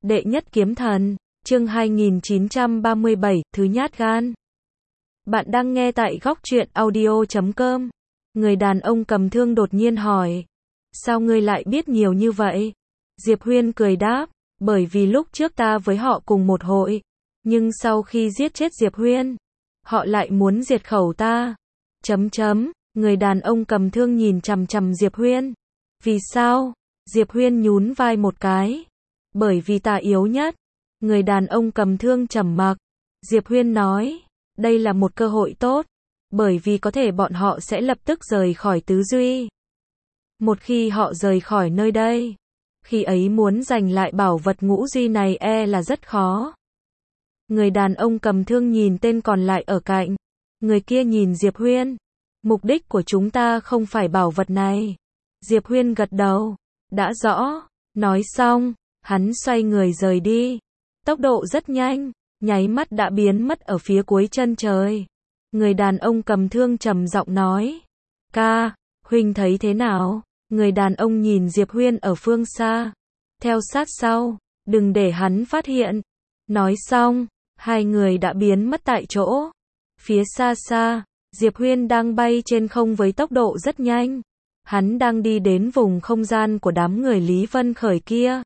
Đệ nhất kiếm thần, chương 2937, thứ nhát gan. Bạn đang nghe tại góc truyện audio.com. Người đàn ông cầm thương đột nhiên hỏi. Sao ngươi lại biết nhiều như vậy? Diệp Huyên cười đáp. Bởi vì lúc trước ta với họ cùng một hội. Nhưng sau khi giết chết Diệp Huyên, họ lại muốn diệt khẩu ta. Người đàn ông cầm thương nhìn chằm chằm Diệp Huyên. Vì sao? Diệp Huyên nhún vai một cái. Bởi vì ta yếu nhất. Người đàn ông cầm thương trầm mặc. Diệp Huyên nói, đây là một cơ hội tốt, bởi vì có thể bọn họ sẽ lập tức rời khỏi Tứ Duy. Một khi họ rời khỏi nơi đây, khi ấy muốn giành lại bảo vật Ngũ Duy này là rất khó. Người đàn ông cầm thương nhìn tên còn lại ở cạnh. Người kia nhìn Diệp Huyên. Mục đích của chúng ta không phải bảo vật này. Diệp Huyên gật đầu. Đã rõ. Nói xong, hắn xoay người rời đi. Tốc độ rất nhanh, nháy mắt đã biến mất ở phía cuối chân trời. Người đàn ông cầm thương trầm giọng nói. Ca, huynh thấy thế nào? Người đàn ông nhìn Diệp Huyên ở phương xa. Theo sát sau, đừng để hắn phát hiện. Nói xong, hai người đã biến mất tại chỗ. Phía xa xa, Diệp Huyên đang bay trên không với tốc độ rất nhanh. Hắn đang đi đến vùng không gian của đám người Lý Vân Khởi kia.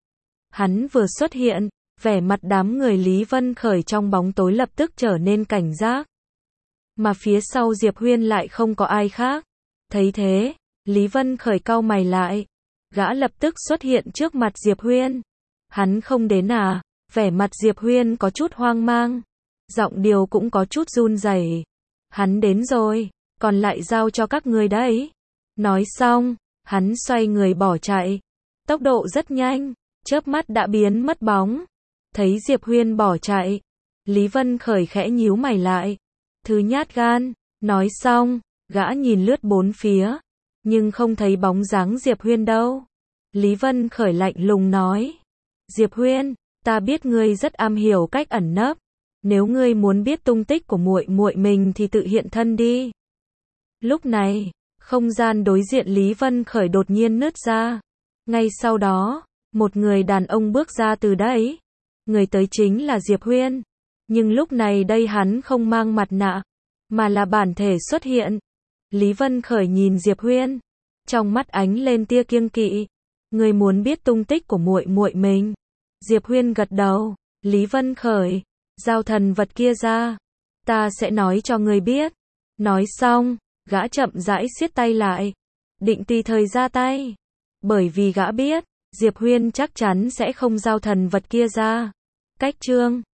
Hắn vừa xuất hiện, vẻ mặt đám người Lý Vân Khởi trong bóng tối lập tức trở nên cảnh giác. Mà phía sau Diệp Huyên lại không có ai khác. Thấy thế, Lý Vân Khởi cau mày lại. Gã lập tức xuất hiện trước mặt Diệp Huyên. Hắn không đến à? Vẻ mặt Diệp Huyên có chút hoang mang. Giọng điệu cũng có chút run rẩy. Hắn đến rồi, còn lại giao cho các ngươi đấy. Nói xong, hắn xoay người bỏ chạy. Tốc độ rất nhanh, chớp mắt đã biến mất bóng. Thấy Diệp Huyên bỏ chạy, Lý Vân Khởi khẽ nhíu mày lại. Thứ nhát gan. Nói xong, gã nhìn lướt bốn phía, nhưng không thấy bóng dáng Diệp Huyên đâu. Lý Vân Khởi lạnh lùng nói. Diệp Huyên, ta biết ngươi rất am hiểu cách ẩn nấp. Nếu ngươi muốn biết tung tích của muội muội mình thì tự hiện thân đi. Lúc này, không gian đối diện Lý Vân Khởi đột nhiên nứt ra. Ngay sau đó, một người đàn ông bước ra từ đấy. Người tới chính là Diệp Huyên. Nhưng lúc này đây hắn không mang mặt nạ, mà là bản thể xuất hiện. Lý Vân Khởi nhìn Diệp Huyên, trong mắt ánh lên tia kiêng kỵ. Người muốn biết tung tích của muội muội mình. Diệp Huyên gật đầu. Lý Vân Khởi, giao thần vật kia ra, ta sẽ nói cho người biết. Nói xong, gã chậm rãi siết tay lại, định tùy thời ra tay. Bởi vì gã biết, Diệp Huyên chắc chắn sẽ không giao thần vật kia ra. Cách chương